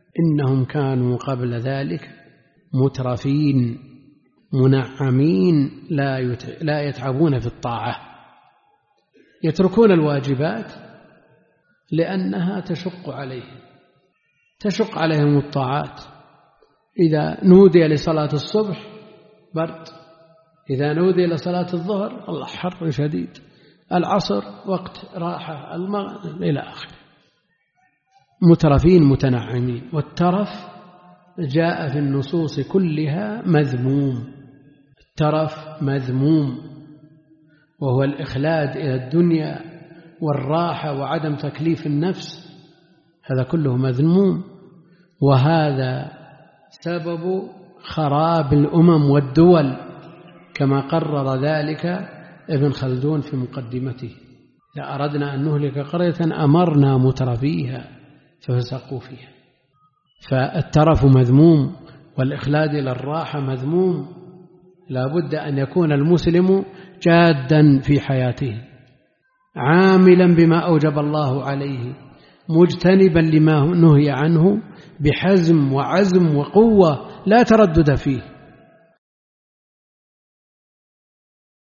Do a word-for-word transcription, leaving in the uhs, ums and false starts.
إنهم كانوا قبل ذلك مترفين منعمين لا يتعبون في الطاعة، يتركون الواجبات لأنها تشق عليهم تشق عليهم الطاعات. إذا نودي لصلاة الصبح برد، إذا نودي لصلاة الظهر الله حر شديد، العصر وقت راحة، المغرب إلى آخره. مترفين متنعمين. والترف جاء في النصوص كلها مذموم، الترف مذموم، وهو الإخلاد إلى الدنيا والراحة وعدم تكليف النفس، هذا كله مذموم، وهذا سبب خراب الأمم والدول كما قرر ذلك ابن خلدون في مقدمته: إذا أردنا أن نهلك قرية أمرنا مترفيها ففسقوا فيها. فالترف مذموم والإخلاد إلى الراحة مذموم. لا بد أن يكون المسلم جادا في حياته، عاملا بما أوجب الله عليه، مجتنبا لما نهي عنه بحزم وعزم وقوة لا تردد فيه.